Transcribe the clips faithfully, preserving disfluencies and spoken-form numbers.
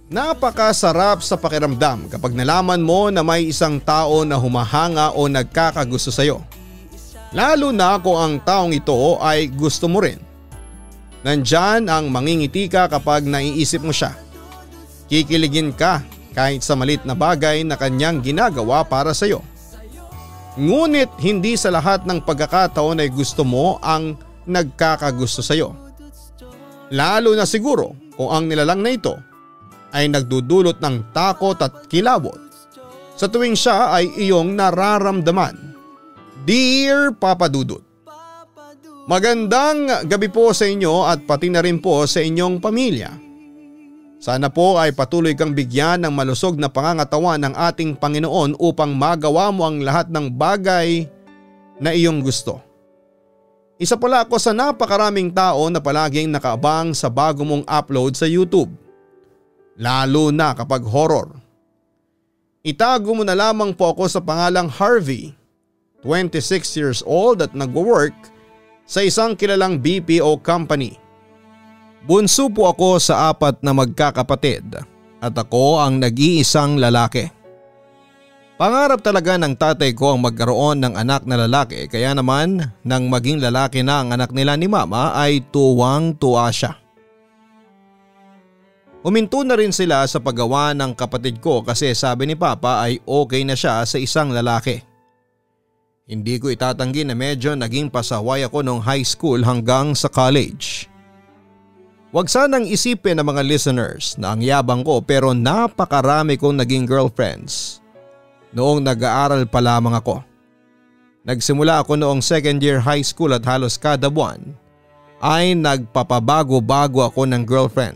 Napakasarap sa pakiramdam kapag nalaman mo na may isang tao na humahanga o nagkakagusto sa'yo. Lalo na kung ang taong ito ay gusto mo rin. Nandyan ang mangingiti ka kapag naiisip mo siya. Kikiligin ka kahit sa malit na bagay na kanyang ginagawa para sa'yo. Ngunit hindi sa lahat ng pagkakataon ay gusto mo ang nagkakagusto sa'yo. Lalo na siguro kung ang nilalang na ito ay nagdudulot ng takot at kilabot sa tuwing siya ay iyong nararamdaman. Dear Papa Dudut, magandang gabi po sa inyo at pati na rin po sa inyong pamilya. Sana po ay patuloy kang bigyan ng malusog na pangangatawan ng ating Panginoon upang magawa mo ang lahat ng bagay na iyong gusto. Isa pala ako sa napakaraming tao na palaging nakaabang sa bago mong upload sa YouTube. Lalo na kapag horror. Itago mo na lamang po ako sa pangalang Harvey, twenty-six years old at nagwo-work sa isang kilalang B P O company. Bunso po ako sa apat na magkakapatid at ako ang nag-iisang lalaki. Pangarap talaga ng tatay ko ang magkaroon ng anak na lalaki, kaya naman nang maging lalaki na ang anak nila ni mama ay tuwang-tuwa siya. Huminto na rin sila sa paggawa ng kapatid ko kasi sabi ni Papa ay okay na siya sa isang lalaki. Hindi ko itatanggi na medyo naging pasaway ako nung high school hanggang sa college. Huwag sanang isipin ng mga listeners na ang yabang ko pero napakarami kong naging girlfriends noong nag-aaral pa lamang ako. Nagsimula ako noong second year high school at halos kada buwan ay nagpapabago-bago ako ng girlfriend.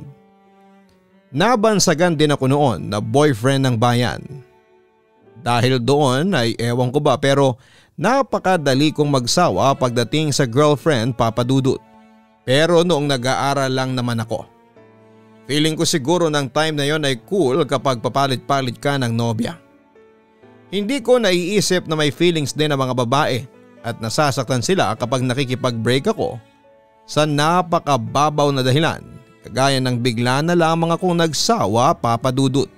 Nabansagan din ako noon na boyfriend ng bayan. Dahil doon ay ewan ko ba pero napakadali kong magsawa pagdating sa girlfriend, Papa Dudut. Pero noong nag-aaral lang naman ako. Feeling ko siguro ng time na yon ay cool kapag papalit-palit ka ng nobya. Hindi ko naiisip na may feelings din ang mga babae at nasasaktan sila kapag nakikipag-break ako sa napakababaw na dahilan. Kagaya ng bigla na lamang akong nagsawa, Papa Dudut.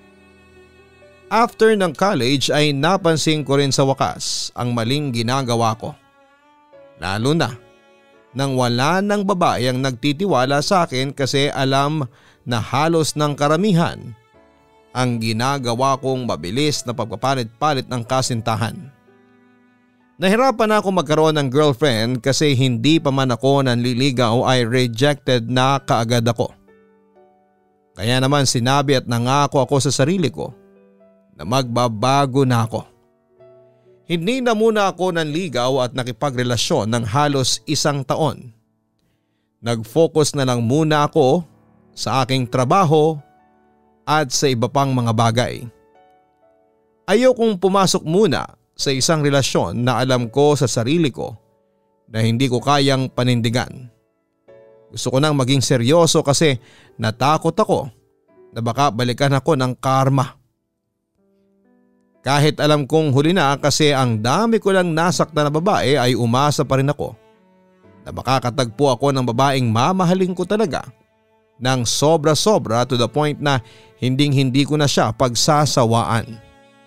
After ng college ay napansin ko rin sa wakas ang maling ginagawa ko. Lalo na nang wala ng babae ang nagtitiwala sa akin kasi alam na halos ng karamihan ang ginagawa kong mabilis na pagpapalit-palit ng kasintahan. Nahirapan ako magkaroon ng girlfriend kasi hindi pa man ako nanliligaw ay rejected na kaagad ako. Kaya naman sinabi at nangako ako sa sarili ko na magbabago na ako. Hindi na muna ako nanligaw at nakipagrelasyon ng halos isang taon. Nag-focus na lang muna ako sa aking trabaho at sa iba pang mga bagay. Ayokong pumasok muna sa isang relasyon na alam ko sa sarili ko na hindi ko kayang panindigan. Gusto ko nang maging seryoso kasi natakot ako na baka balikan ako ng karma. Kahit alam kong huli na kasi ang dami ko lang nasaktan na babae ay umasa pa rin ako na makakatagpo ako ng babaeng mamahalin ko talaga ng sobra-sobra to the point na hinding hindi ko na siya pagsasawaan.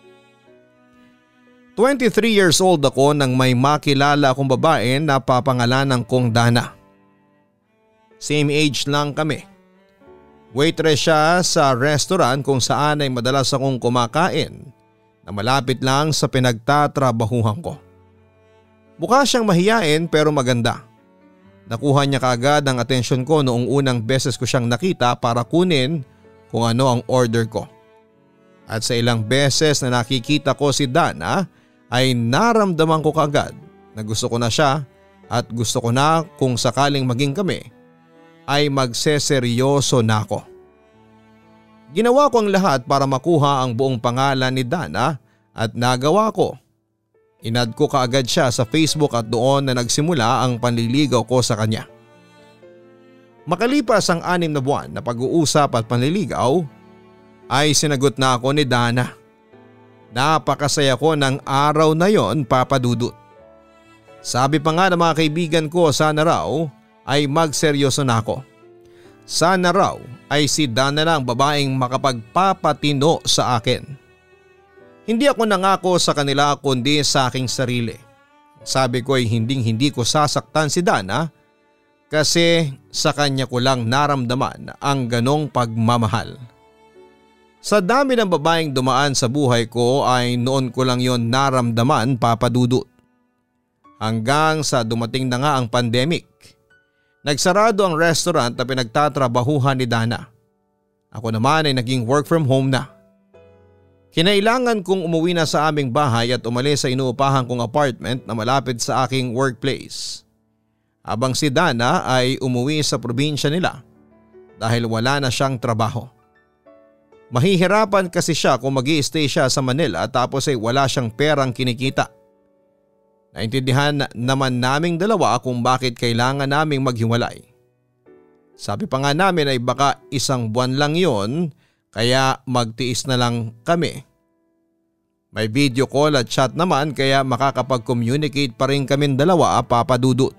twenty-three years old ako nang may makilala akong babae na papangalanan kong Dana. Same age lang kami. Waitress siya sa restaurant kung saan ay madalas akong kumakain na malapit lang sa pinagtatrabahuhan ko. Mukha siyang mahiyain pero maganda. Nakuha niya kaagad ang atensyon ko noong unang beses ko siyang nakita para kunin kung ano ang order ko. At sa ilang beses na nakikita ko si Dana ay naramdaman ko kaagad na gusto ko na siya at gusto ko na kung sakaling maging kami ay magseseryoso na ako. Ginawa ko ang lahat para makuha ang buong pangalan ni Dana at nagawa ko. Inad ko kaagad siya sa Facebook at doon na nagsimula ang panliligaw ko sa kanya. Makalipas ang anim na buwan na pag-uusap at panliligaw ay sinagot na ako ni Dana. Napakasaya ko ng araw na yon, Papa Dudut. Sabi pa nga ng mga kaibigan ko sana raw ay magseryoso na ako. Sana raw ay si Dana lang babaeng makapagpapatino sa akin. Hindi ako nangako sa kanila kundi sa aking sarili. Sabi ko ay hinding hindi ko sasaktan si Dana kasi sa kanya ko lang naramdaman ang ganong pagmamahal. Sa dami ng babaeng dumaan sa buhay ko ay noon ko lang yon naramdaman, Papa Dudut. Hanggang sa dumating na nga ang pandemic. Nagsarado ang restaurant na pinagtatrabahuhan ni Dana. Ako naman ay naging work from home na. Kinailangan kong umuwi na sa aming bahay at umalis sa inuupahan kong apartment na malapit sa aking workplace. Habang si Dana ay umuwi sa probinsya nila dahil wala na siyang trabaho. Mahihirapan kasi siya kung mag-i-stay siya sa Manila tapos ay wala siyang perang kinikita. Naintindihan naman naming dalawa kung bakit kailangan naming maghiwalay. Sabi pa nga namin ay baka isang buwan lang yon kaya magtiis na lang kami. May video call at chat naman kaya makakapag-communicate pa rin kaming dalawa, Papa Dudut.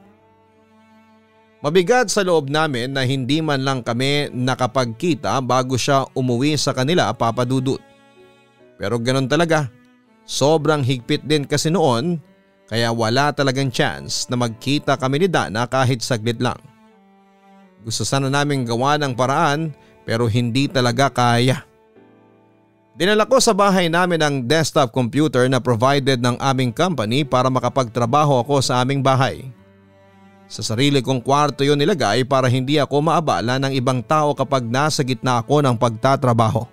Mabigat sa loob namin na hindi man lang kami nakapagkita bago siya umuwi sa kanila, Papa Dudut. Pero ganoon talaga, sobrang higpit din kasi noon kaya wala talagang chance na magkita kami ni Dana kahit saglit lang. Gusto sana namin gawa ng paraan pero hindi talaga kaya. Dinala ko sa bahay namin ang desktop computer na provided ng aming company para makapagtrabaho ako sa aming bahay. Sa sarili kong kwarto yon nilagay para hindi ako maabala ng ibang tao kapag nasa gitna ako ng pagtatrabaho.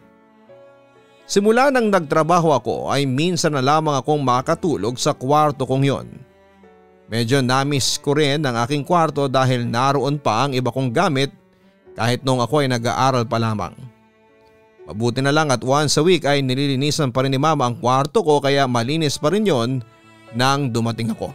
Simula nang nagtrabaho ako ay minsan na lamang akong makatulog sa kwarto kong yon. Medyo namiss ko rin ang aking kwarto dahil naroon pa ang iba kong gamit kahit nung ako ay nag-aaral pa lamang. Mabuti na lang at once a week ay nililinisan pa rin ni Mama ang kwarto ko kaya malinis pa rin yon nang dumating ako.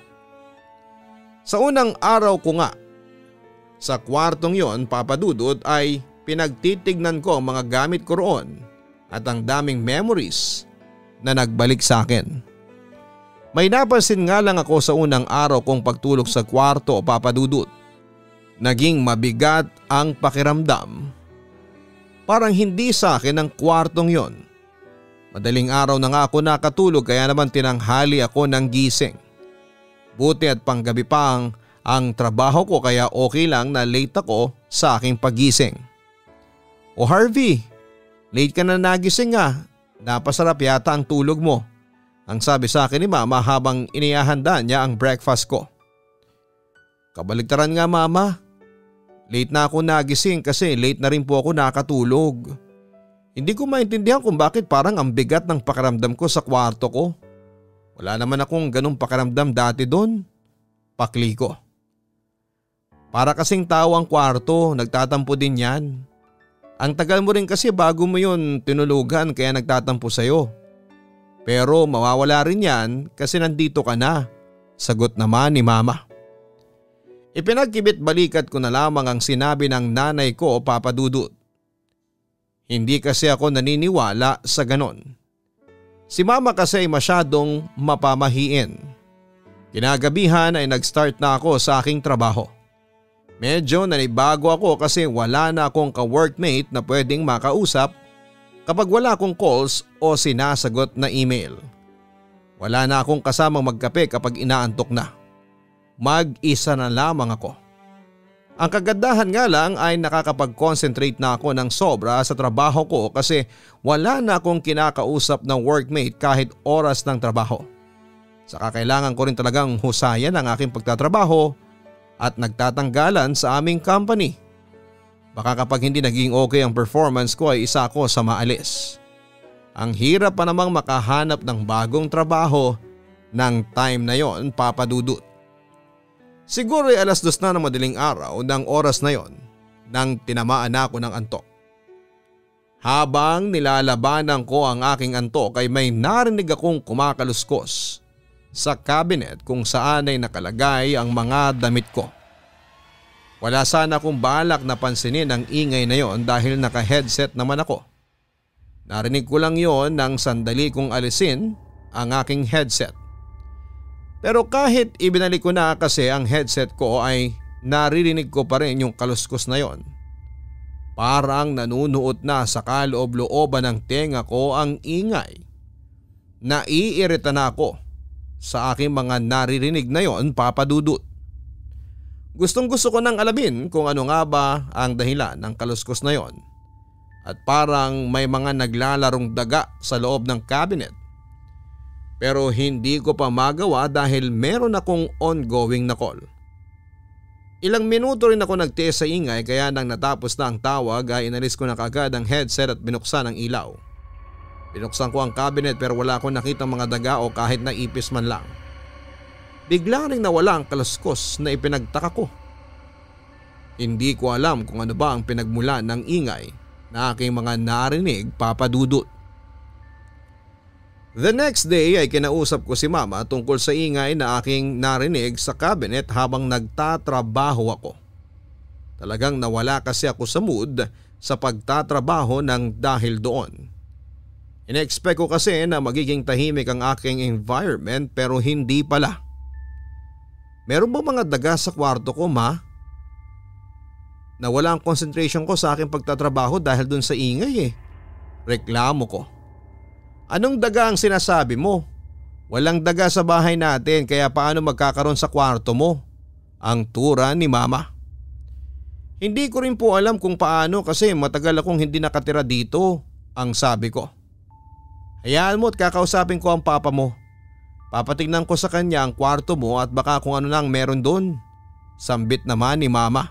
Sa unang araw ko nga sa kwartong yon, Papa Dudut, ay pinagtitignan ko ang mga gamit ko roon at ang daming memories na nagbalik sa akin. May napansin nga lang ako sa unang araw kong pagtulog sa kwarto, Papa Dudut. Naging mabigat ang pakiramdam. Parang hindi sa akin ang kwartong yon. Madaling araw na nga ako nakatulog kaya naman tinanghali ako ng gising. Buti at panggabi pa ang, ang trabaho ko kaya okay lang na late ako sa aking pagising. O Harvey, late ka na nagising nga. Napasarap yata ang tulog mo. Ang sabi sa akin ni Mama habang inihahanda niya ang breakfast ko. Kabaligtaran nga, Mama. Late na ako nagising kasi late na rin po ako nakatulog. Hindi ko maintindihan kung bakit parang ang bigat ng pakiramdam ko sa kwarto ko. Wala naman akong ganong pakiramdam dati doon. Pakli ko. Para kasing tao ang kwarto, nagtatampo din yan. Ang tagal mo rin kasi bago mo yun tinulugan kaya nagtatampo sa'yo. Pero mawawala rin yan kasi nandito ka na. Sagot naman ni Mama. Ipinagkibit balikat ko na lamang ang sinabi ng nanay ko, Papa Dudut. Hindi kasi ako naniniwala sa ganon. Si Mama kasi ay masyadong mapamahiin. Kinagabihan ay nag-start na ako sa aking trabaho. Medyo nanibago ako kasi wala na akong ka-workmate na pwedeng makausap kapag wala akong calls o sinasagot na email. Wala na akong kasamang magkape kapag inaantok na. Mag-isa na lamang ako. Ang kagandahan nga lang ay nakakapag-concentrate na ako ng sobra sa trabaho ko kasi wala na akong kinakausap ng workmate kahit oras ng trabaho. Saka kailangan ko rin talagang husayan ang aking pagtatrabaho at nagtatanggalan sa aming company. Baka kapag hindi naging okay ang performance ko ay isa ako sa maalis. Ang hirap pa namang makahanap ng bagong trabaho ng time na yon, Papa Dudut. Siguro ay alas dos na ng madaling araw ng oras na yon nang tinamaan ako ng antok. Habang nilalabanan ko ang aking antok ay may narinig akong kumakaluskos sa cabinet kung saan ay nakalagay ang mga damit ko. Wala sana akong balak na pansinin ang ingay na yon dahil naka-headset naman ako. Narinig ko lang yon nang sandali kong alisin ang aking headset. Pero kahit ibinalik ko na kasi ang headset ko ay naririnig ko pa rin yung kaluskos na yon. Parang nanunuot na sa kaloob-looban ng tenga ko ang ingay. Naiirita na ako sa aking mga naririnig na yon, Papa Dudut. Gustong gusto ko nang alamin kung ano nga ba ang dahilan ng kaluskos na yon. At parang may mga naglalarong daga sa loob ng cabinet. Pero hindi ko pa magawa dahil meron akong ongoing na call. Ilang minuto rin ako nagtiis sa ingay kaya nang natapos na ang tawag ay inalis ko na kaagad ang headset at binuksan ang ilaw. Binuksan ko ang cabinet pero wala akong nakitang mga daga o kahit na ipis man lang. Bigla ring nawala ang kaluskos na ipinagtaka ko. Hindi ko alam kung ano ba ang pinagmulan ng ingay na aking mga narinig, Papa Dudut. The next day ay kinausap ko si Mama tungkol sa ingay na aking narinig sa cabinet habang nagtatrabaho ako. Talagang nawala kasi ako sa mood sa pagtatrabaho ng dahil doon. Ina-expect ko kasi na magiging tahimik ang aking environment pero hindi pala. Meron ba mga daga sa kwarto ko, Ma? Nawala ang concentration ko sa aking pagtatrabaho dahil dun sa ingay eh. Reklamo ko. Anong daga ang sinasabi mo? Walang daga sa bahay natin kaya paano magkakaroon sa kwarto mo? Ang tura ni Mama. Hindi ko rin po alam kung paano kasi matagal akong hindi nakatira dito, ang sabi ko. Hayaan mo at kakausapin ko ang papa mo. Papatignan ko sa kanya ang kwarto mo at baka kung ano nang meron doon. Sambit naman ni Mama.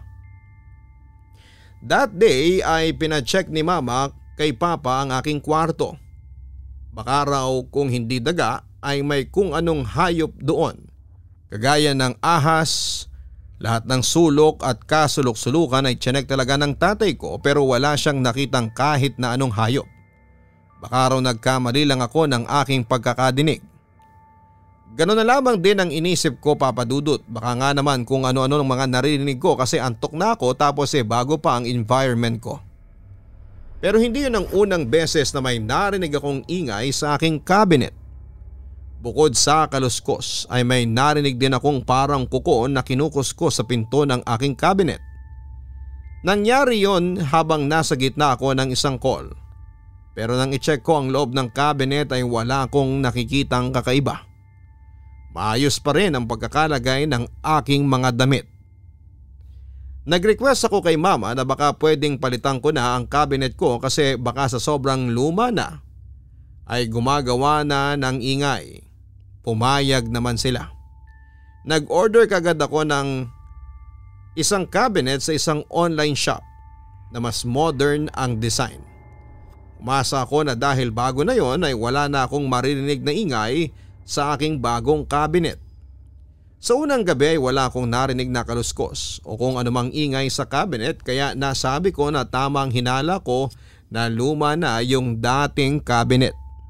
That day ay pinacheck ni Mama kay Papa ang aking kwarto. Baka raw kung hindi daga ay may kung anong hayop doon. Kagaya ng ahas, lahat ng sulok at kasulok-sulukan ay tiyanek talaga ng tatay ko pero wala siyang nakitang kahit na anong hayop. Baka raw nagkamali lang ako ng aking pagkakadinig. Ganon na lamang din ang inisip ko, Papa Dudut. Baka nga naman kung ano-ano ng mga narinig ko kasi antok na ako tapos eh bago pa ang environment ko. Pero hindi yun ang unang beses na may narinig akong ingay sa aking cabinet. Bukod sa kaluskos ay may narinig din akong parang kuko na kinukuskos sa pinto ng aking cabinet. Nangyari yon habang nasa gitna ako ng isang call. Pero nang i-check ko ang loob ng cabinet ay wala akong nakikitang kakaiba. Maayos pa rin ang pagkakalagay ng aking mga damit. Nag-request ako kay Mama na baka pwedeng palitan ko na ang cabinet ko kasi baka sa sobrang luma na ay gumagawa na ng ingay. Pumayag naman sila. Nag-order kagad ako ng isang cabinet sa isang online shop na mas modern ang design. Umasa ako na dahil bago na yon ay wala na akong maririnig na ingay sa aking bagong cabinet. Sa unang gabi ay wala akong narinig na kaluskos o kung anumang ingay sa cabinet kaya nasabi ko na tama ang hinala ko na luma na yung dating cabinet.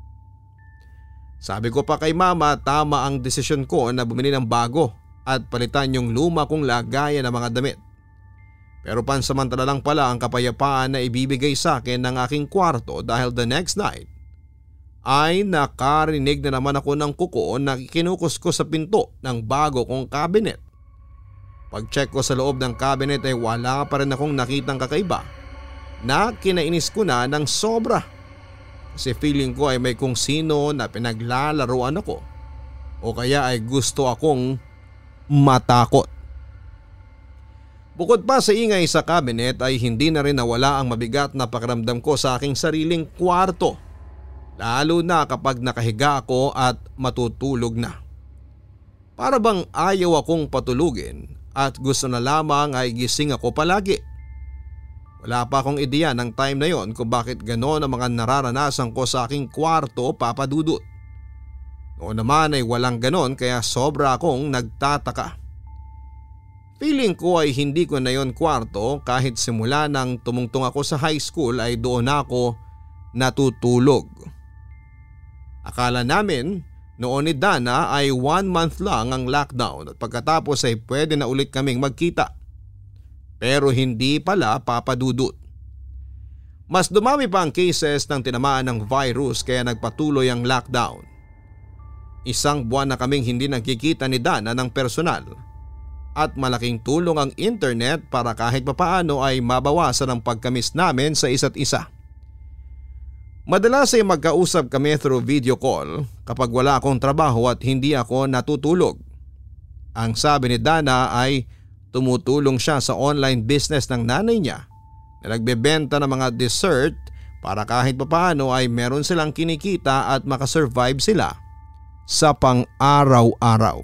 Sabi ko pa kay Mama tama ang desisyon ko na bumili ng bago at palitan yung luma kong lagayan ng mga damit. Pero pansamantala lang pala ang kapayapaan na ibibigay sa akin ng aking kwarto dahil the next night ay nakarinig na naman ako ng kuko na kinukuskos sa pinto ng bago kong cabinet. Pag-check ko sa loob ng cabinet ay wala pa rin akong nakitang kakaiba na kinainis ko na ng sobra. Kasi feeling ko ay may kung sino na pinaglalaruan ako o kaya ay gusto akong matakot. Bukod pa sa ingay sa cabinet ay hindi na rin nawala ang mabigat na pakiramdam ko sa aking sariling kwarto. Lalo na kapag nakahiga ako at matutulog na. Para bang ayaw akong patulugin at gusto na lamang ay gising ako palagi. Wala pa akong ideya ng time na yon kung bakit gano'n ang mga nararanasan ko sa aking kwarto, Papa Dudut. Noon naman ay walang gano'n kaya sobra akong nagtataka. Feeling ko ay hindi ko na yon kwarto kahit simula nang tumungtong ako sa high school ay doon ako natutulog. Akala namin noon ni Dana ay one month lang ang lockdown at pagkatapos ay pwede na ulit kaming magkita. Pero hindi pala, Papa Dudut. Mas dumami pa ang cases ng tinamaan ng virus kaya nagpatuloy ang lockdown. Isang buwan na kaming hindi nagkikita ni Dana ng personal at malaking tulong ang internet para kahit papaano ay mabawasan ang pagkamiss namin sa isa't isa. Madalas ay magkausap kami through video call kapag wala akong trabaho at hindi ako natutulog. Ang sabi ni Dana ay tumutulong siya sa online business ng nanay niya na nagbebenta ng mga dessert para kahit papaano ay meron silang kinikita at makasurvive sila sa pang-araw-araw.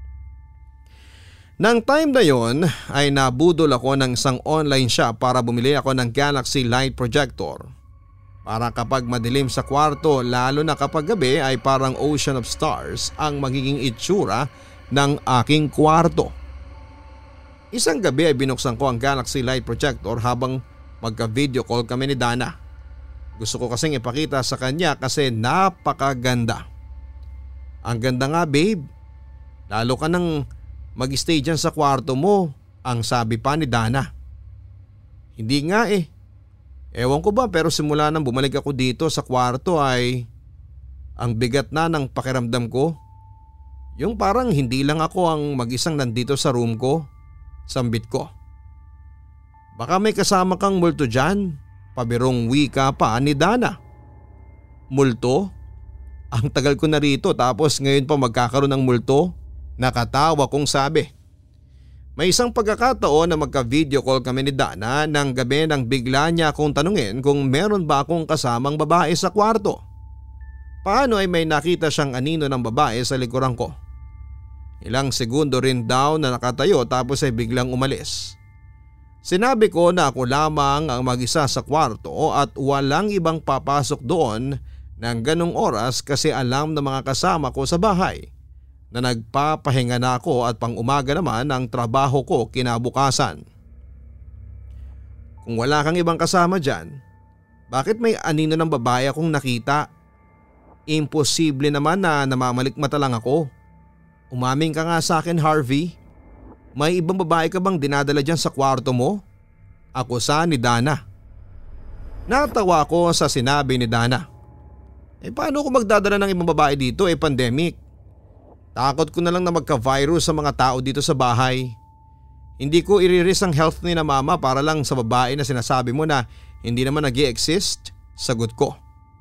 Nang time na yon ay nabudol ako ng isang online shop para bumili ako ng Galaxy Light Projector. Para kapag madilim sa kwarto lalo na kapag gabi ay parang ocean of stars ang magiging itsura ng aking kwarto. Isang gabi ay binuksan ko ang Galaxy Light Projector habang magka-video call kami ni Dana. Gusto ko kasing ipakita sa kanya kasi napakaganda. Ang ganda nga babe, lalo ka nang mag-stay dyan sa kwarto mo, ang sabi pa ni Dana. Hindi nga eh. Ewan ko ba pero simula nang bumalik ako dito sa kwarto ay ang bigat na ng pakiramdam ko. Yung parang hindi lang ako ang mag-isang nandito sa room ko, sambit ko. Baka may kasama kang multo dyan, pabirong wika pa ni Dana. Multo? Ang tagal ko na rito tapos ngayon pa magkakaroon ng multo? Nakatawa kong sabi. May isang pagkakataon na magka-video call kami ni Dana ng gabi nang bigla niya akong tanungin kung meron ba akong kasamang babae sa kwarto. Paano ay may nakita siyang anino ng babae sa likuran ko. Ilang segundo rin daw na nakatayo tapos ay biglang umalis. Sinabi ko na ako lamang ang mag-isa sa kwarto at walang ibang papasok doon ng ganong oras kasi alam ng mga kasama ko sa bahay na nagpapahinga na ako at pang umaga naman ang trabaho ko kinabukasan. Kung wala kang ibang kasama dyan, bakit may anino ng babae akong nakita? Imposible naman na namamalikmata lang ako. Umaming ka nga sa akin Harvey. May ibang babae ka bang dinadala dyan sa kwarto mo? Akusa ni Dana. Natawa ko sa sinabi ni Dana. Eh paano ko magdadala ng ibang babae dito eh pandemic? Takot ko na lang na magka-virus sa mga tao dito sa bahay. Hindi ko i-risk ang health ni na mama para lang sa babae na sinasabi mo na hindi naman nag-i-exist, sagot ko.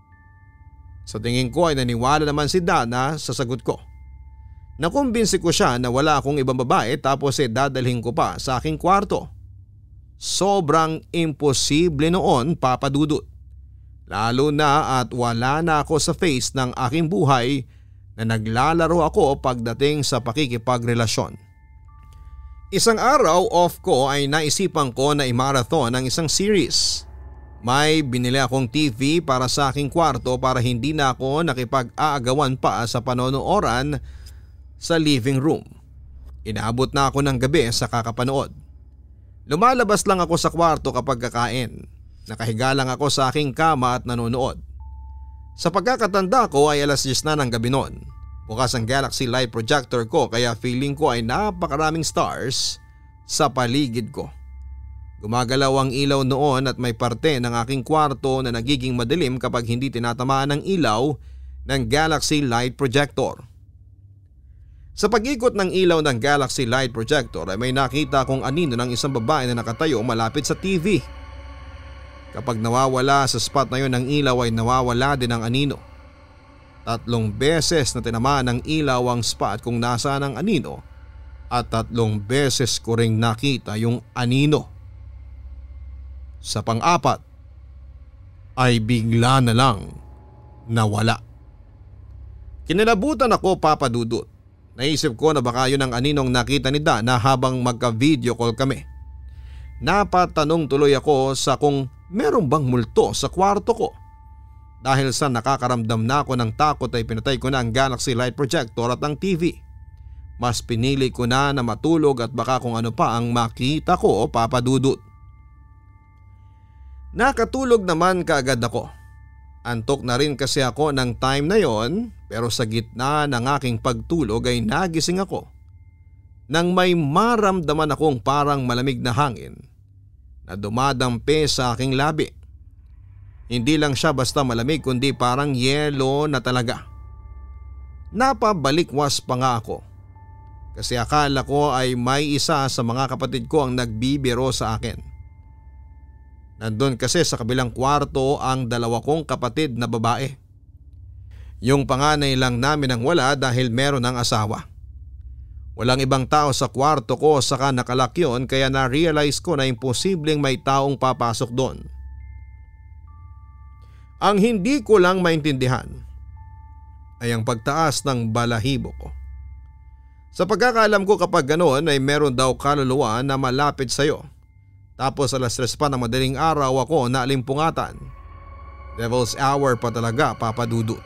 Sa tingin ko ay naniwala naman si Dana sa sagot ko. Nakumbinsi ko siya na wala akong ibang babae tapos eh dadalhin ko pa sa aking kwarto. Sobrang imposible noon papadudot. Lalo na at wala na ako sa face ng aking buhay na naglalaro ako pagdating sa pakikipagrelasyon. Isang araw off ko ay naisipan ko na i-marathon ang isang series. May binili akong T V para sa aking kwarto para hindi na ako nakipag-aagawan pa sa panonooran sa living room. Inaabot na ako ng gabi sa kakapanood. Lumalabas lang ako sa kwarto kapag kakain. Nakahiga lang ako sa aking kama at nanonood. Sa pagkakatanda ko ay alas diyes na ng gabi noon. Bukas ang Galaxy Light Projector ko kaya feeling ko ay napakaraming stars sa paligid ko. Gumagalaw ang ilaw noon at may parte ng aking kwarto na nagiging madilim kapag hindi tinatamaan ng ilaw ng Galaxy Light Projector. Sa pag-ikot ng ilaw ng Galaxy Light Projector ay may nakita akong anino ng isang babae na nakatayo malapit sa T V. Kapag nawawala sa spot na yon ng ilaw ay nawawala din ang anino. Tatlong beses na tinamaan ng ilaw ang spot kung nasaan ang anino at tatlong beses ko ring nakita yung anino. Sa pang-apat ay bigla na lang nawala. Kinilabutan ako papadudot. Naisip ko na baka yun ang aninong nakita ni Dana habang magka-video call kami. Napatanong tuloy ako sa kung meron bang multo sa kwarto ko. Dahil sa nakakaramdam na ako ng takot ay pinatay ko na ang Galaxy Light Projector at ang T V. Mas pinili ko na na matulog at baka kung ano pa ang makita ko papadudot. Nakatulog naman kaagad ako. Antok na rin kasi ako ng time na yon pero sa gitna ng aking pagtulog ay nagising ako. Nang may maramdaman akong parang malamig na hangin na dumadampi sa aking labi. Hindi lang siya basta malamig kundi parang yelo na talaga. Napabalikwas pa nga ako. kasi akala ko ay may isa sa mga kapatid ko ang nagbibiro sa akin. Nandun kasi sa kabilang kwarto ang dalawa kong kapatid na babae. Yung panganay lang namin ang wala dahil meron ng asawa. Walang ibang tao sa kwarto ko saka nakalak yun kaya na-realize ko na imposibleng may taong papasok doon. Ang hindi ko lang maintindihan ay ang pagtaas ng balahibo ko. Sa pagkakaalam ko kapag ganoon ay meron daw kaluluwa na malapit sa iyo. Tapos alas tres pa ng madaling araw ako naalimpungatan. Devil's hour pa talaga, Papa Dudut.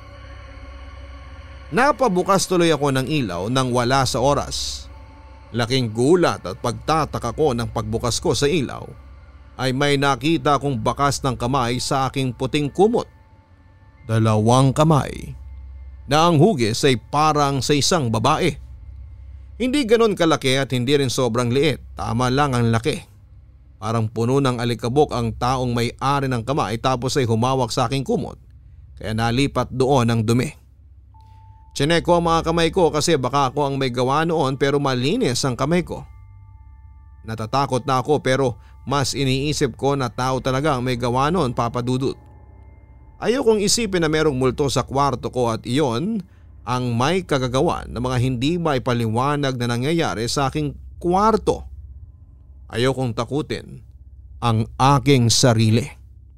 Napabukas tuloy ako ng ilaw nang wala sa oras. Laking gulat at pagtataka ko ng pagbukas ko sa ilaw ay may nakita kong bakas ng kamay sa aking puting kumot. Dalawang kamay na ang hugis ay parang sa isang babae. Hindi ganon kalaki at hindi rin sobrang liit, tama lang ang laki. Parang puno ng alikabok ang taong may-ari ng kamay tapos ay humawak sa aking kumot kaya nalipat doon ang dumi. Chinek ko ang mga kamay ko kasi baka ako ang may gawa noon pero malinis ang kamay ko. Natatakot na ako pero mas iniisip ko na tao talaga ang may gawa noon, Papa Dudut. Ayokong isipin na merong multo sa kwarto ko at iyon ang may kagagawan ng mga hindi maipaliwanag na nangyayari sa aking kwarto. Ayokong takutin ang aking sarili.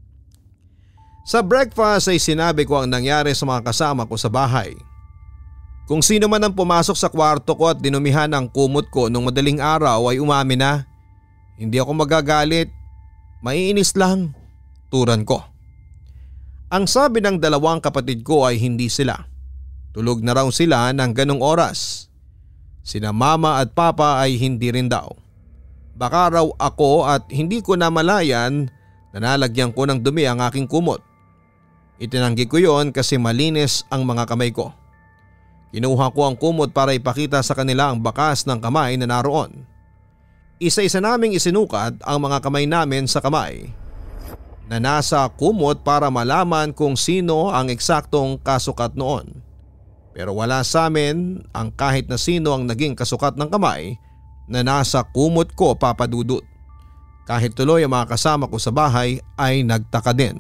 Sa breakfast ay sinabi ko ang nangyari sa mga kasama ko sa bahay. Kung sino man ang pumasok sa kwarto ko at dinumihan ang kumot ko nung madaling araw ay umamin na. Hindi ako magagalit, maiinis lang, turan ko. Ang sabi ng dalawang kapatid ko ay hindi sila. Tulog na raw sila ng ganong oras. Sina mama at papa ay hindi rin daw. Baka raw ako at hindi ko namalayan na nalagyan ko ng dumi ang aking kumot. Itinanggi ko yon kasi malinis ang mga kamay ko. Kinuha ko ang kumot para ipakita sa kanila ang bakas ng kamay na naroon. Isa-isa naming isinukat ang mga kamay namin sa kamay na nasa kumot para malaman kung sino ang eksaktong kasukat noon. Pero wala sa amin ang kahit na sino ang naging kasukat ng kamay na nasa kumot ko, Papa Dudut. Kahit tuloy ang mga kasama ko sa bahay ay nagtaka din.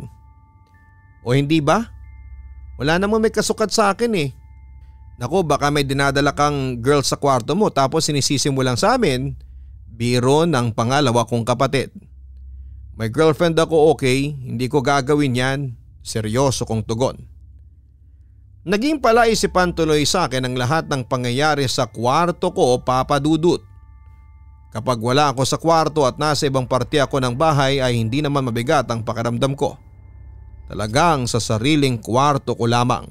O hindi ba? Wala namang may kasukat sa akin eh. Naku, baka may dinadala kang girl sa kwarto mo tapos sinisisi mo lang sa amin. Biro ng pangalawa kong kapatid. May girlfriend ako, okay, hindi ko gagawin yan. Seryoso kong tugon. Naging palaisipan tuloy sa akin ang lahat ng pangyayari sa kwarto ko, Papa Dudut. Kapag wala ako sa kwarto at nasa ibang parte ako ng bahay ay hindi naman mabigat ang pakiramdam ko. Talagang sa sariling kwarto ko lamang.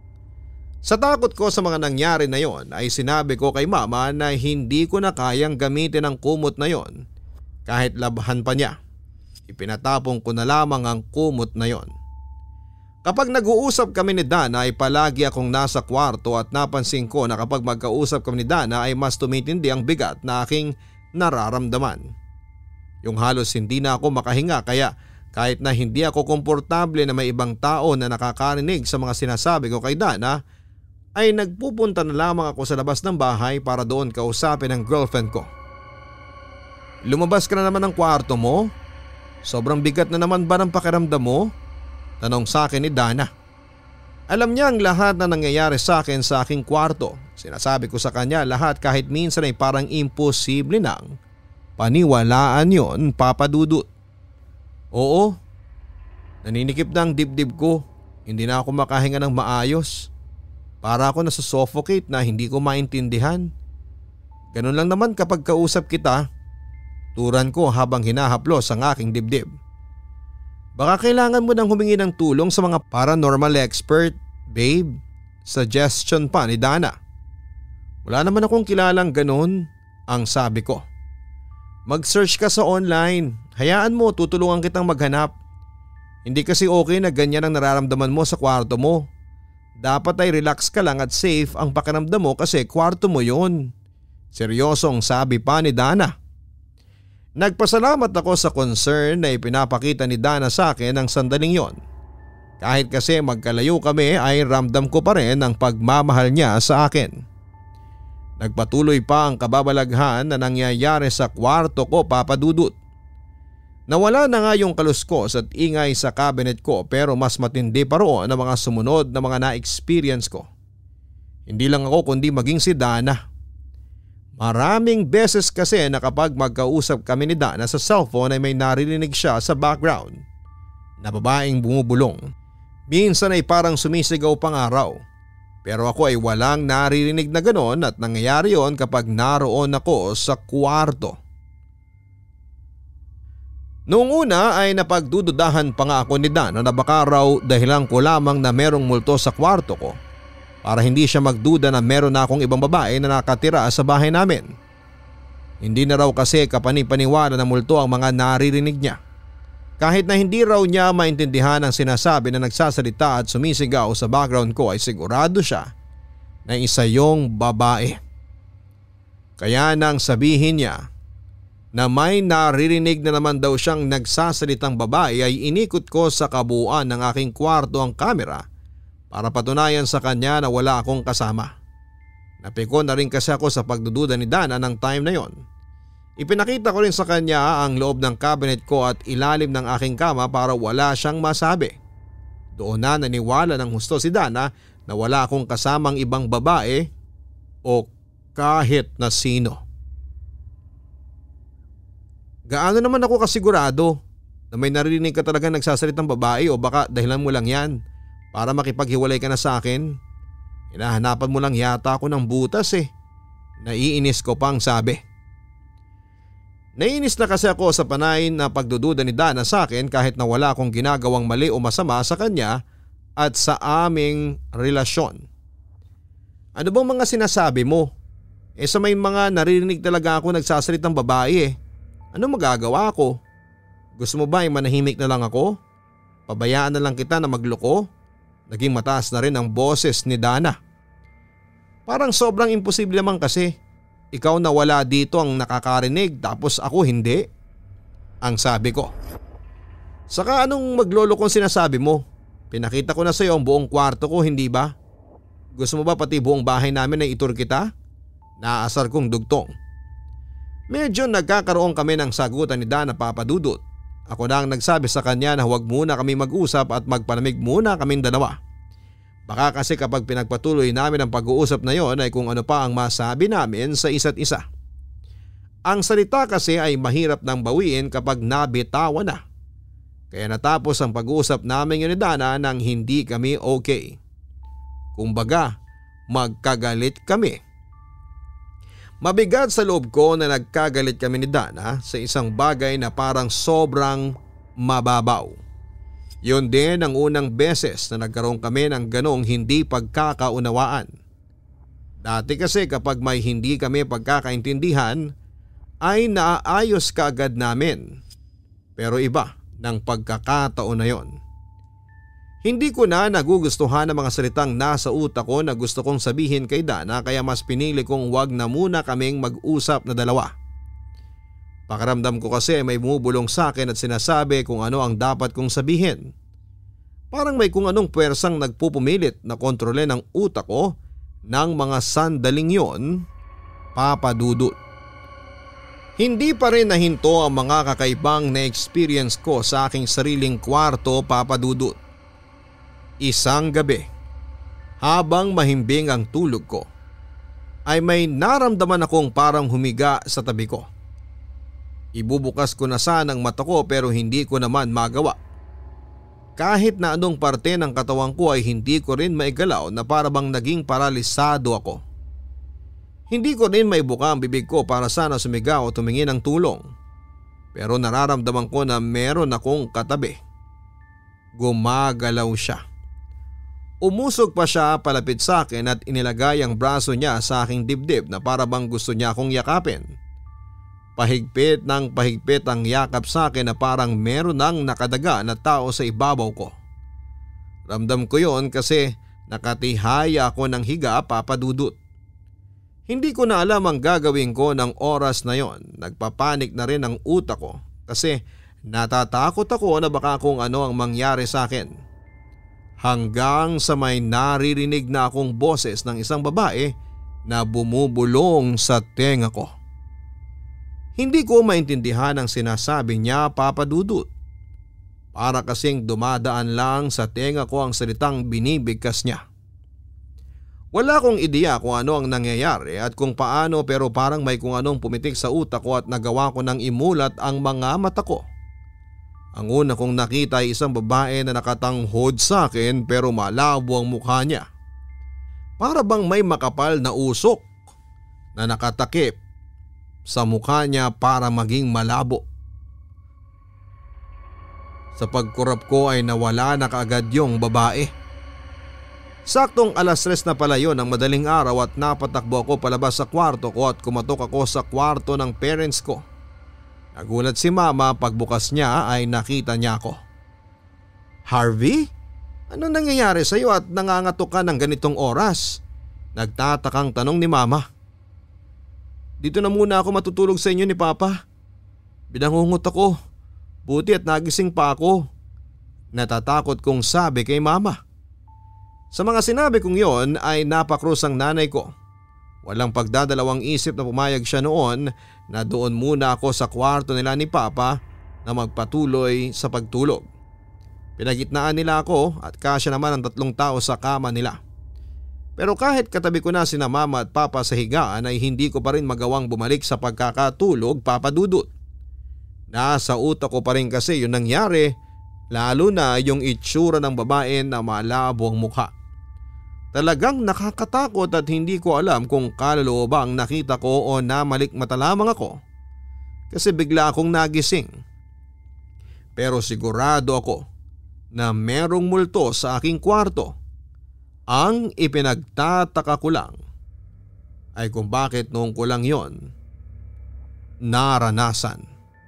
Sa takot ko sa mga nangyari na yon ay sinabi ko kay mama na hindi ko na kayang gamitin ang kumot na yon kahit labhan pa niya. Ipinatapong ko na lamang ang kumot na yon. Kapag nag-uusap kami ni Dana ay palagi akong nasa kwarto at napansin ko na kapag magkausap kami ni Dana ay mas tumitindi ang bigat na aking nararamdaman. Yung halos hindi na ako makahinga kaya kahit na hindi ako komportable na may ibang tao na nakakarinig sa mga sinasabi ko kay Dana ay nagpupunta na lamang ako sa labas ng bahay para doon kausapin ang girlfriend ko. Lumabas ka na naman ng kwarto mo? Sobrang bigat na naman ba ng pakiramdam mo? Tanong sa akin ni Dana. Alam niya ang lahat na nangyayari sa akin sa aking kwarto. Sinasabi ko sa kanya lahat kahit minsan ay parang imposible nang paniwalaan yon, Papa Dudut. Oo, naninikip na ang dibdib ko. Hindi na ako makahinga ng maayos. Para ako nasusuffocate na hindi ko maintindihan. Ganun lang naman kapag kausap kita. Turan ko habang hinahaplos ang aking dibdib. Baka kailangan mo nang humingi ng tulong sa mga paranormal expert, babe. Suggestion pa ni Dana. Wala naman akong kilalang ganun, ang sabi ko. Mag-search ka sa online. Hayaan mo, tutulungan kitang maghanap. Hindi kasi okay na ganyan ang nararamdaman mo sa kwarto mo. Dapat ay relax ka lang at safe ang pakiramdam mo kasi kwarto mo yun. Seryosong sabi pa ni Dana. Nagpasalamat ako sa concern na ipinapakita ni Dana sa akin ng sandaling yon. Kahit kasi magkalayo kami ay ramdam ko pa rin ang pagmamahal niya sa akin. Nagpatuloy pa ang kababalaghan na nangyayari sa kwarto ko, Papa Dudut. Nawala na nga yung kaluskos at ingay sa cabinet ko pero mas matindi pa roon ang mga sumunod na mga na-experience ko. Hindi lang ako kundi maging si Dana. Maraming beses kasi na kapag magkausap kami ni Dana sa cellphone ay may naririnig siya sa background na babaeng bumubulong. Minsan ay parang sumisigaw pang araw. Pero ako ay walang naririnig na ganon at nangyayari yon kapag naroon ako sa kwarto. Noong una ay napagdududahan pa nga ako ni Dana na baka raw dahilan ko lamang na merong multo sa kwarto ko para hindi siya magduda na meron na akong ibang babae na nakatira sa bahay namin. Hindi na raw kasi kapanipaniwala na multo ang mga naririnig niya. Kahit na hindi raw niya maintindihan ang sinasabi na nagsasalita at sumisigaw sa background ko ay sigurado siya na isa yung babae. Kaya nang sabihin niya na may naririnig na naman daw siyang nagsasalitang babae ay inikot ko sa kabuuan ng aking kwarto ang kamera para patunayan sa kanya na wala akong kasama. Napikon na rin kasi ako sa pagdududa ni Dana ng time na yon. Ipinakita ko rin sa kanya ang loob ng cabinet ko at ilalim ng aking kama para wala siyang masabi. Doon na naniwala ng husto si Dana na wala akong kasamang ibang babae o kahit na sino. Gaano naman ako kasigurado na may narinig ka talagang nagsasalitang babae o baka dahilan mo lang yan para makipaghiwalay ka na sa akin? Hinahanapan mo lang yata ako ng butas eh. Naiinis ko pang sabi. Naiinis na kasi ako sa panay na pagdududa ni Dana sa akin kahit na wala akong ginagawang mali o masama sa kanya at sa aming relasyon. Ano bang mga sinasabi mo? Eh sa may mga naririnig talaga ako nagsasalitang babae eh. Ano magagawa ko? Gusto mo ba ay manahimik na lang ako? Pabayaan na lang kita na magloko? Naging mataas na rin ang boses ni Dana. Parang sobrang imposible naman kasi. Ikaw na wala dito ang nakakarinig tapos ako hindi. Ang sabi ko. Saka anong maglolo kong sinasabi mo? Pinakita ko na sa iyo ang buong kwarto ko, hindi ba? Gusto mo ba pati buong bahay namin na itur kita? Naasar kong dugtong. Medyo nagkakaroon kami ng sagutan ni Dana, Papa Dudut. Ako na ang nagsabi sa kanya na huwag muna kami mag-usap at magpalamig muna kaming dalawa. Baka kasi kapag pinagpatuloy namin ang pag-uusap na yon ay kung ano pa ang masabi namin sa isa't isa. Ang salita kasi ay mahirap nang bawiin kapag nabitawan na. Kaya natapos ang pag-uusap namin yun ni Dana nang hindi kami okay. Kumbaga, magkagalit kami. Mabigat sa loob ko na nagkagalit kami ni Dana sa isang bagay na parang sobrang mababaw. Yun din ang unang beses na nagkaroon kami ng ganong hindi pagkakaunawaan. Dati kasi kapag may hindi kami pagkakaintindihan ay naaayos ka agad namin. Pero iba ng pagkakataon na yon. Hindi ko na nagugustuhan ang mga salitang nasa utak ko na gusto kong sabihin kay Dana kaya mas pinili kong wag na muna kaming mag-usap na dalawa. Pakiramdam ko kasi may bumubulong sa akin at sinasabi kung ano ang dapat kong sabihin. Parang may kung anong pwersang nagpupumilit na kontrole ng utak ko ng mga sandaling yon, Papa Dudut. Hindi pa rin nahinto ang mga kakaibang na-experience ko sa aking sariling kwarto, Papa Dudut. Isang gabi, habang mahimbing ang tulog ko, ay may naramdaman akong parang humiga sa tabi ko. Ibubukas ko na sana ang mata ko pero hindi ko naman magawa. Kahit na anong parte ng katawan ko ay hindi ko rin maigalaw na para bang naging paralisado ako. Hindi ko rin maibuka ang bibig ko para sana sumigaw o tumingin ng tulong. Pero nararamdaman ko na meron akong katabi. Gumagalaw siya. Umusog pa siya palapit sa akin at inilagay ang braso niya sa aking dibdib na para bang gusto niya akong yakapin. Pahigpit ng pahigpit ang yakap sa akin na parang meron nang nakadaga na tao sa ibabaw ko. Ramdam ko yon kasi nakatihaya ako ng higa, Papa Dudut. Hindi ko na alam ang gagawin ko ng oras na yon. Nagpapanik na rin ang utak ko kasi natatakot ako na baka kung ano ang mangyari sa akin. Hanggang sa may naririnig na akong boses ng isang babae na bumubulong sa tenga ko. Hindi ko maintindihan ang sinasabi niya, Papa Dudut. Para kasing dumadaan lang sa tenga ko ang salitang binibigkas niya. Wala akong ideya kung ano ang nangyayari at kung paano, pero parang may kung anong pumitik sa utak ko at nagawa ko ng imulat ang mga mata ko. Ang una kong nakita ay isang babae na nakatanghod sa akin pero malabo ang mukha niya. Para bang may makapal na usok na nakatakip sa mukha niya para maging malabo. Sa pagkurap ko ay nawala na kaagad yung babae. Saktong alas tres na pala yun ng madaling araw at napatakbo ako palabas sa kwarto ko at kumatok ako sa kwarto ng parents ko. Nagulat si mama, pagbukas niya ay nakita niya ako. Harvey? Anong nangyayari sa iyo at nangangatok ka ng ganitong oras? Nagtatakang tanong ni mama. Dito na muna ako matutulog sa inyo ni Papa. Binangungot ako. Buti at nagising pa ako. Natatakot kong sabi kay mama. Sa mga sinabi kong yon ay napakrus ang nanay ko. Walang pagdadalawang isip na pumayag siya noon na doon muna ako sa kwarto nila ni Papa na magpatuloy sa pagtulog. Pinagitnaan nila ako at kasya naman ang tatlong tao sa kama nila. Pero kahit katabi ko na sina mama at papa sa higaan ay hindi ko pa rin magawang bumalik sa pagkakatulog, Papa Dudut. Nasa utak ko pa rin kasi yung nangyari, lalo na yung itsura ng babae na malabo ang mukha. Talagang nakakatakot at hindi ko alam kung kaluluwa ba ang nakita ko o namalikmata lamang ako kasi bigla akong nagising. Pero sigurado ako na merong multo sa aking kwarto. Ang ipinagtataka ko lang ay kung bakit noong ko lang yon naranasan.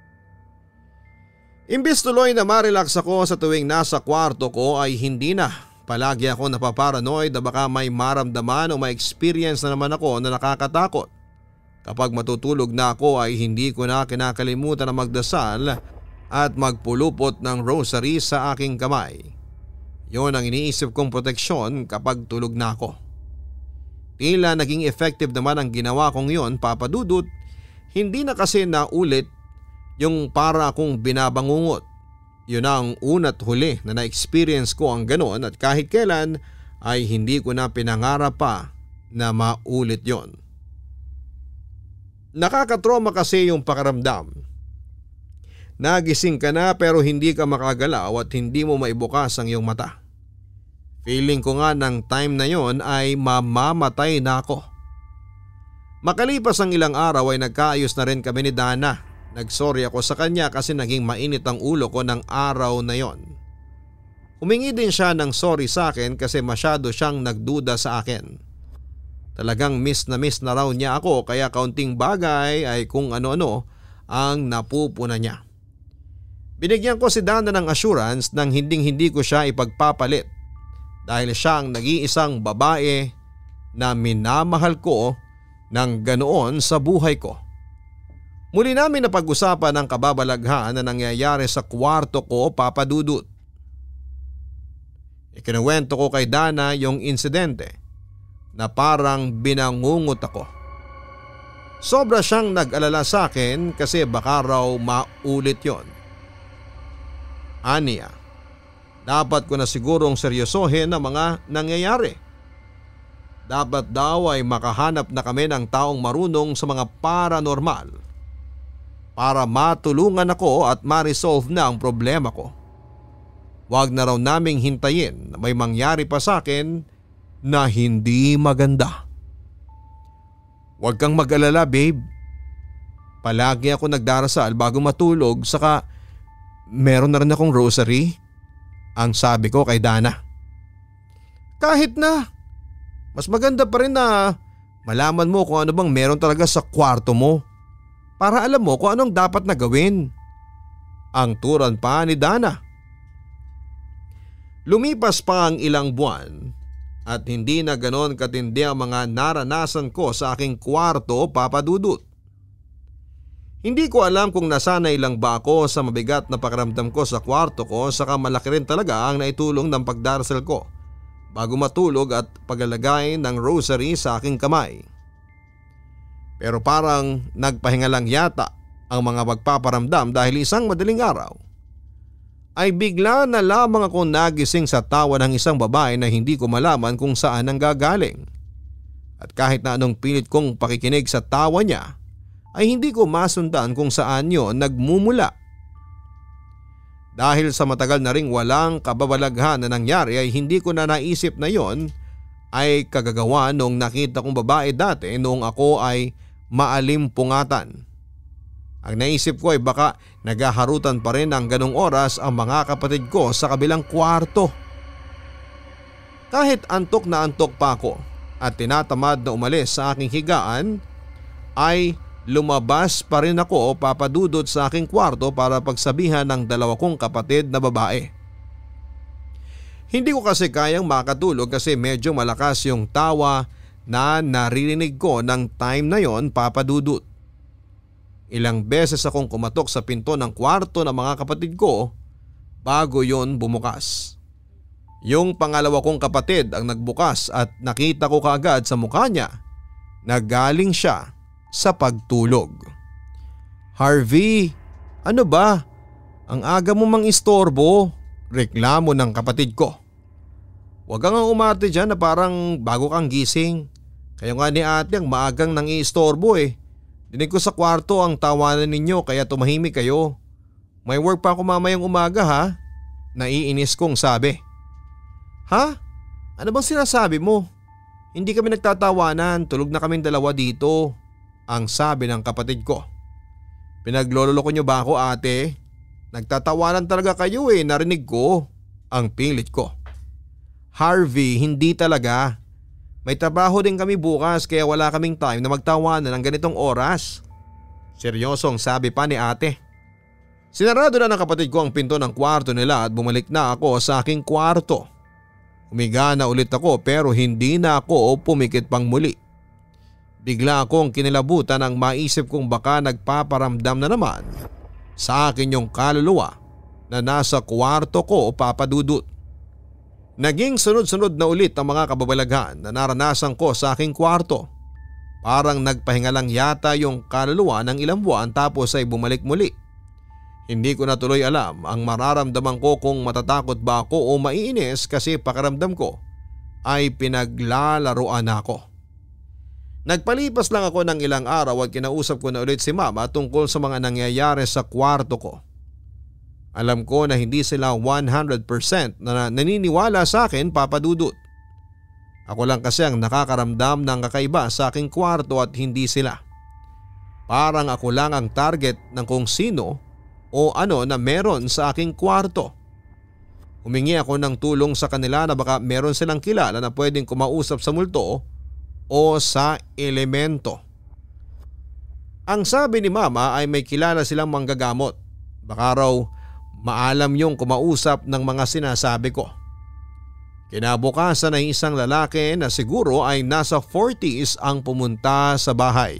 Imbis tuloy na marelax ako sa tuwing nasa kwarto ko ay hindi na. Palagi ako napaparanoid na baka may maramdaman o may experience na naman ako na nakakatakot. Kapag matutulog na ako ay hindi ko na kinakalimutan na magdasal at magpulupot ng rosary sa aking kamay. Yon ang iniisip kong proteksyon kapag tulog na ako. Tila naging effective naman ang ginawa kong yon, Papa Dudut. Hindi na kasi naulit yung para akong binabangungot. Yun ang una't huli na na-experience ko ang ganoon at kahit kailan ay hindi ko na pinangarap pa na maulit yon. Nakakatroma kasi yung pakaramdam. Nagising ka na pero hindi ka makagalaw at hindi mo maibukas ang iyong mata. Feeling ko nga ng time na yon ay mamamatay na ako. Makalipas ang ilang araw ay nagkaayos na rin kami ni Dana. Nagsorry ako sa kanya kasi naging mainit ang ulo ko ng araw na yon. Humingi din siya ng sorry sa akin kasi masyado siyang nagduda sa akin. Talagang miss na miss na raw niya ako kaya kaunting bagay ay kung ano-ano ang napupuna niya. Binigyan ko si Dana ng assurance nang hinding hindi ko siya ipagpapalit dahil siya ang nag-iisang babae na minamahal ko ng ganoon sa buhay ko. Muli namin napag-usapan ang kababalaghan na nangyayari sa kwarto ko, Papa Dudut. Ikinuwento ko kay Dana yung insidente na parang binangungot ako. Sobra siyang nag-alala sa akin kasi baka raw maulit yon. Aniya, dapat ko na sigurong seryosohin ang mga nangyayari. Dapat daw ay makahanap na kami ng taong marunong sa mga paranormal para matulungan ako at ma-resolve na ang problema ko. Huwag na raw naming hintayin na may mangyari pa sa akin na hindi maganda. Huwag kang mag-alala, babe. Palagi ako nagdarasal bago matulog saka meron na rin akong rosary, ang sabi ko kay Dana. Kahit na, mas maganda pa rin na malaman mo kung ano bang meron talaga sa kwarto mo para alam mo kung anong dapat na gawin. Ang turan pa ni Dana. Lumipas pa ang ilang buwan at hindi na ganon katindi ang mga naranasan ko sa aking kwarto, Papa Dudut. Hindi ko alam kung nasanay lang ba ako sa mabigat na pakiramdam ko sa kwarto ko saka malaki rin talaga ang naitulong ng pagdarasal ko bago matulog at paglalagay ng rosary sa aking kamay. Pero parang nagpahinga lang yata ang mga magpaparamdam dahil isang madaling araw ay bigla na lamang ako nagising sa tawa ng isang babae na hindi ko malaman kung saan ang gagaling. At kahit na anong pilit kong pakikinig sa tawa niya ay hindi ko masundan kung saan yon nagmumula. Dahil sa matagal na ring walang kababalaghan na nangyari ay hindi ko na naisip na yon ay kagagawa noong nakita kong babae dati noong ako ay maalimpungatan. Ang naisip ko ay baka naghaharutan pa rin ng ganong oras ang mga kapatid ko sa kabilang kwarto. Kahit antok na antok pa ako at tinatamad na umalis sa aking higaan ay lumabas pa rin ako papadudot sa aking kwarto para pagsabihan ng dalawa kong kapatid na babae. Hindi ko kasi kayang makatulog kasi medyo malakas yung tawa na naririnig ko ng time na yon, papadudot. Ilang beses akong kumatok sa pinto ng kwarto ng mga kapatid ko bago yon bumukas. Yung pangalawa kong kapatid ang nagbukas at nakita ko kaagad sa mukha niya na galing siya sa pagtulog. "Harvey, ano ba? Ang aga mo mang istorbo," reklamo ng kapatid ko. "Huwag kang umarte dyan na parang bago kang gising. Kayo nga ni ate ang maagang nang iistorbo eh. Dinig ko sa kwarto ang tawanan ninyo kaya tumahimik kayo. May work pa ako mamayang umaga ha?" Naiinis kong sabi. "Ha? Ano bang sinasabi mo? Hindi kami nagtatawanan, tulog na kaming dalawa dito," ang sabi ng kapatid ko. "Pinagloloko nyo ba ako ate? Nagtatawanan talaga kayo eh, narinig ko," ang pilit ko. "Harvey, hindi talaga. May trabaho din kami bukas kaya wala kaming time na magtawanan ng ganitong oras," seryosong sabi pa ni ate. Sinarado na ng kapatid ko ang pinto ng kwarto nila at bumalik na ako sa aking kwarto. Humiga na ulit ako pero hindi na ako pumikit pang muli. Bigla akong kinilabutan nang maisip kong baka nagpaparamdam na naman sa akin yung kaluluwa na nasa kwarto ko, papadudot. Naging sunod-sunod na ulit ang mga kababalaghan na naranasan ko sa aking kwarto. Parang nagpahinga lang yata yung kaluluwa ng ilang buwan tapos ay bumalik muli. Hindi ko na tuloy alam ang mararamdaman ko kung matatakot ba ako o maiinis kasi pakiramdam ko ay pinaglalaruan ako. Nagpalipas lang ako ng ilang araw at kinausap ko na ulit si mama tungkol sa mga nangyayari sa kwarto ko. Alam ko na hindi sila one hundred percent na naniniwala sa akin, papadudot. Ako lang kasi ang nakakaramdam ng kakaiba sa aking kwarto at hindi sila. Parang ako lang ang target ng kung sino o ano na meron sa aking kwarto. Humingi ako ng tulong sa kanila na baka meron silang kilala na pwedeng kumausap sa multo o sa elemento. Ang sabi ni mama ay may kilala silang manggagamot. Baka raw maalam yung kumausap ng mga sinasabi ko. Kinabukasan ay isang lalaki na siguro ay nasa forties ang pumunta sa bahay.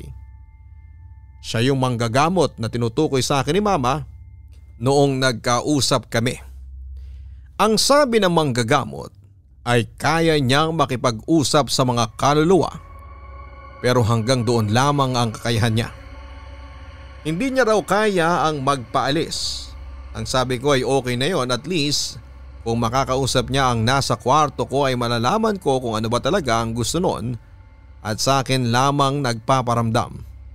Siya yung manggagamot na tinutukoy sa akin ni mama noong nagkausap kami. Ang sabi ng manggagamot ay kaya niyang makipag-usap sa mga kaluluwa pero hanggang doon lamang ang kakayahan niya. Hindi niya raw kaya ang magpaalis. Ang sabi ko ay okay na yon, at least kung makakausap niya ang nasa kwarto ko ay malalaman ko kung ano ba talaga ang gusto noon at sa akin lamang nagpaparamdam.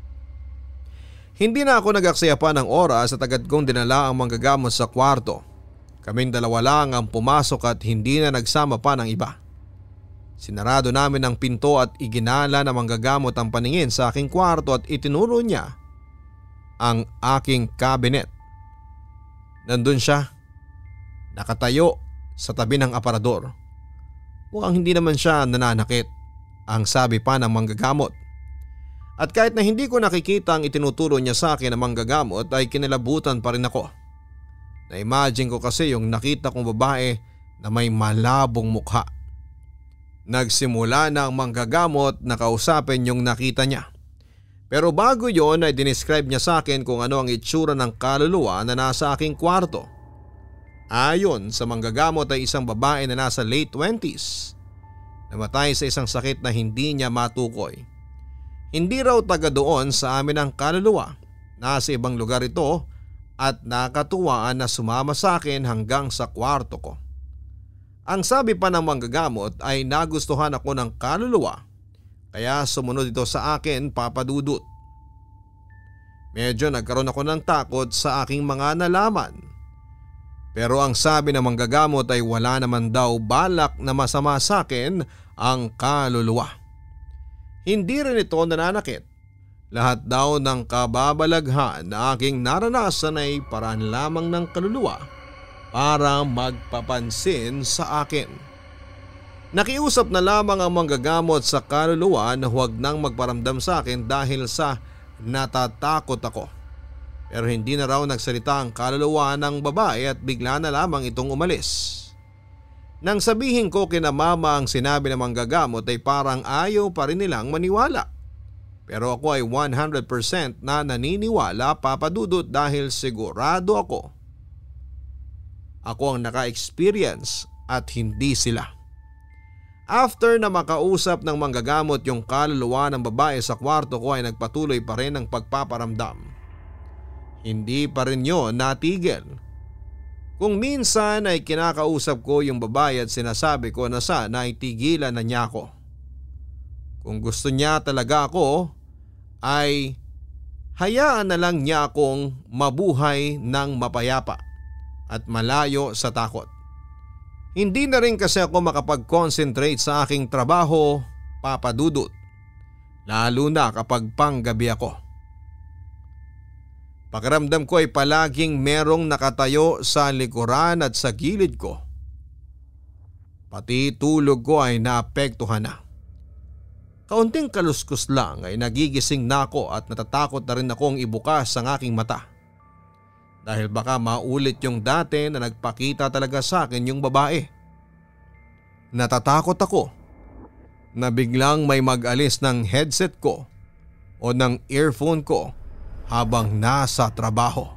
Hindi na ako nag-aksaya pa ng oras at agad kong dinala ang manggagamot sa kwarto. Kaming dalawa lang ang pumasok at hindi na nagsama pa ng iba. Sinarado namin ang pinto at iginala na manggagamot ang paningin sa aking kwarto at itinuro niya ang aking cabinet. Nandun siya, nakatayo sa tabi ng aparador. Mukhang hindi naman siya nananakit, ang sabi pa ng manggagamot. At kahit na hindi ko nakikita ang itinuturo niya sa akin na manggagamot ay kinilabutan pa rin ako. Na-imagine ko kasi yung nakita kong babae na may malabong mukha. Nagsimula na ang manggagamot na kausapin yung nakita niya. Pero bago yon ay dinescribe niya sa akin kung ano ang itsura ng kaluluwa na nasa aking kwarto. Ayon sa manggagamot ay isang babae na nasa late twenties. Namatay sa isang sakit na hindi niya matukoy. Hindi raw taga doon sa amin ang kaluluwa. Nasa ibang lugar ito at nakatuwaan na sumama sa akin hanggang sa kwarto ko. Ang sabi pa ng manggagamot ay nagustuhan ako ng kaluluwa kaya sumunod ito sa akin, Papa Dudut. Medyo nagkaroon ako ng takot sa aking mga nalaman. Pero ang sabi ng manggagamot ay wala naman daw balak na masama sa akin ang kaluluwa. Hindi rin ito nananakit. Lahat daw ng kababalaghan na aking naranasan ay paraan lamang ng kaluluwa para magpapansin sa akin. Nakiusap na lamang ang manggagamot sa kaluluwa na huwag nang magparamdam sa akin dahil sa natatakot ako. Pero hindi na raw nagsalita ang kaluluwa ng babae at bigla na lamang itong umalis. Nang sabihin ko kina mama ang sinabi ng manggagamot ay parang ayaw pa rin nilang maniwala. Pero ako ay one hundred percent na naniniwala, Papa Dudut, dahil sigurado ako. Ako ang naka-experience at hindi sila. After na makausap ng manggagamot yung kaluluwa ng babae sa kwarto ko ay nagpatuloy pa rin ang pagpaparamdam. Hindi pa rin yun natigil. Kung minsan ay kinakausap ko yung babae at sinasabi ko na sana ay tigilan na niya ako. Kung gusto niya talaga ako ay hayaan na lang niya akong mabuhay ng mapayapa at malayo sa takot. Hindi na rin kasi ako makapag-concentrate sa aking trabaho, Papa Dudut, lalo na kapag panggabi ako. Pakiramdam ko ay palaging merong nakatayo sa likuran at sa gilid ko. Pati tulog ko ay naapektuhan na. Kaunting kaluskos lang ay nagigising na ako at natatakot na rin akong ibukas ang aking mata. Dahil baka maulit yung dati na nagpakita talaga sa akin yung babae. Natatakot ako na biglang may mag-alis ng headset ko o ng earphone ko habang nasa trabaho.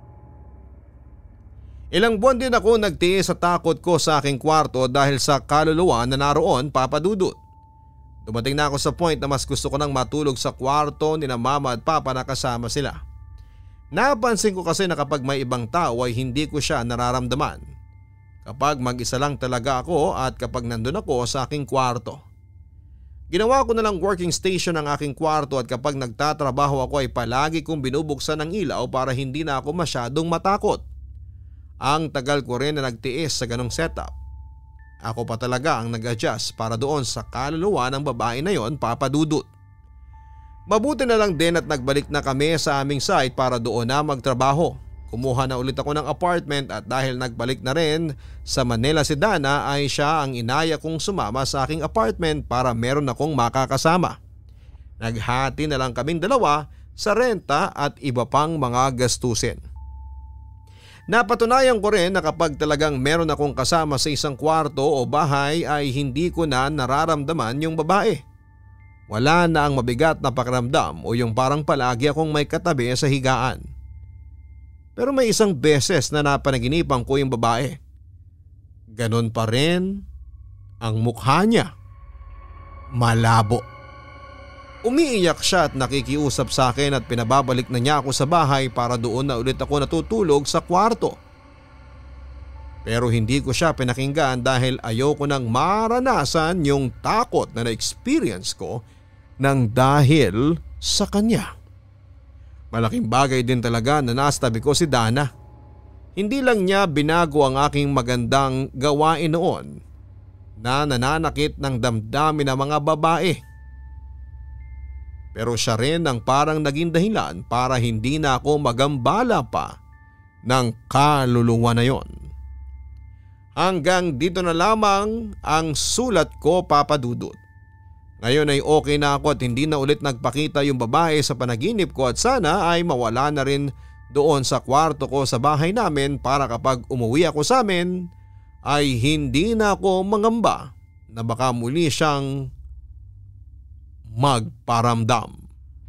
Ilang buwan din ako nagtiis sa takot ko sa aking kwarto dahil sa kaluluwa na naroon, Papa Dudut. Dumating na ako sa point na mas gusto ko nang matulog sa kwarto ni na mama at papa na kasama sila. Napansin ko kasi na kapag may ibang tao ay hindi ko siya nararamdaman. Kapag mag-isa lang talaga ako at kapag nandun ako sa aking kwarto. Ginawa ko na lang working station ang aking kwarto at kapag nagtatrabaho ako ay palagi kong binubuksan ng ilaw para hindi na ako masyadong matakot. Ang tagal ko rin na nagtiis sa ganong setup. Ako pa talaga ang nag-adjust para doon sa kaluluwa ng babae na yon, Papa Dudut. Mabuti na lang din at nagbalik na kami sa aming site para doon na magtrabaho. Kumuha na ulit ako ng apartment at dahil nagbalik na rin sa Manila si Dana ay siya ang inaya kong sumama sa aking apartment para meron akong makakasama. Naghati na lang kaming dalawa sa renta at iba pang mga gastusin. Napatunayan ko rin na kapag talagang meron akong kasama sa isang kwarto o bahay ay hindi ko na nararamdaman yung babae. Wala na ang mabigat na pakiramdam o yung parang palagi akong may katabi sa higaan. Pero may isang beses na napanaginipan ko yung babae. Ganon pa rin ang mukha niya. Malabo. Umiiyak siya at nakikiusap sa akin at pinababalik na niya ako sa bahay para doon na ulit ako natutulog sa kwarto. Pero hindi ko siya pinakinggan dahil ayoko nang maranasan yung takot na na-experience ko nang dahil sa kanya. Malaking bagay din talaga na nasa tabi ko si Dana. Hindi lang niya binago ang aking magandang gawain noon na nananakit ng damdamin ng mga babae. Pero siya rin ang parang naging dahilan para hindi na ako magambala pa ng kaluluwa na yon. Hanggang dito na lamang ang sulat ko, Papa Dudut. Ngayon ay okay na ako at hindi na ulit nagpakita yung babae sa panaginip ko at sana ay mawala na rin doon sa kwarto ko sa bahay namin para kapag umuwi ako sa amin ay hindi na ako mangamba na baka muli siyang magparamdam.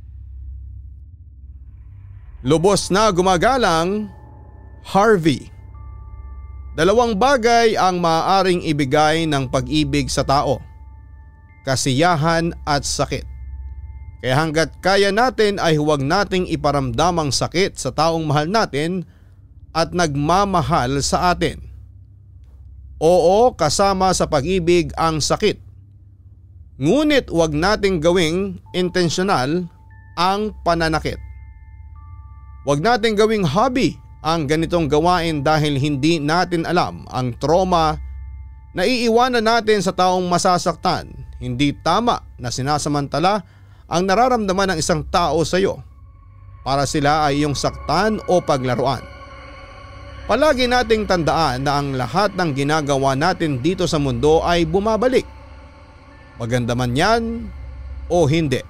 Lubos na gumagalang, Harvey. Dalawang bagay ang maaaring ibigay ng pag-ibig sa tao: kasiyahan at sakit. Kaya hanggat kaya natin ay huwag nating iparamdam ang sakit sa taong mahal natin at nagmamahal sa atin. Oo, kasama sa pag-ibig ang sakit. Ngunit huwag nating gawing intensyonal ang pananakit. Huwag nating gawing hobby ang ganitong gawain dahil hindi natin alam ang trauma na iiwanan natin sa taong masasaktan. Hindi tama na sinasamantala ang nararamdaman ng isang tao sa iyo para sila ay iyong saktan o paglaruan. Palagi nating tandaan na ang lahat ng ginagawa natin dito sa mundo ay bumabalik. Maganda man yan o hindi.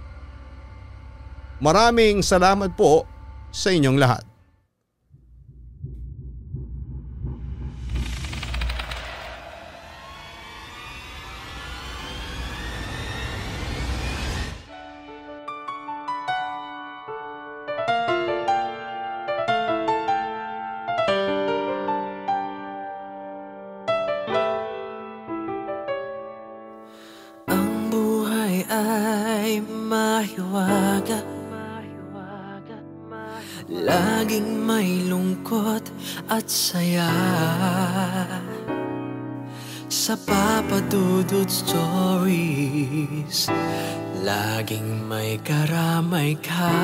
Maraming salamat po sa inyong lahat. Laging may lungkot at saya sa Papa Dudut Stories. Laging may karamay ka.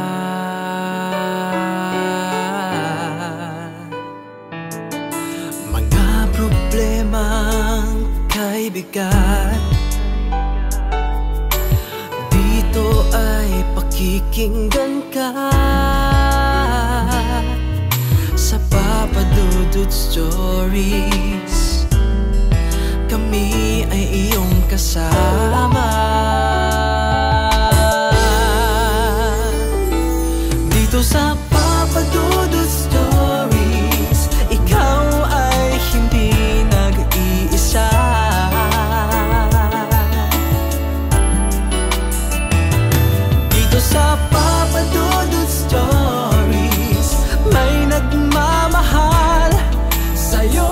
Mga problemang kay bigat, dito ay pakikinggan ka. Sa Papa Dudut Stories, kami ay iyong kasama. Dito sa Papa Dudut Stories, ikaw ay hindi nag-iisa. Dito sa Papa Dudut Stories, may nagmamahal sa'yo.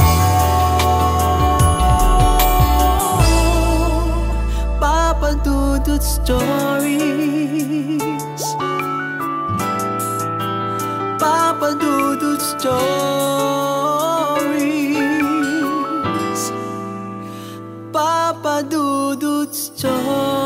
Papa Dudut Stories, Papa Dudut Stories, Papa Dudut Stories.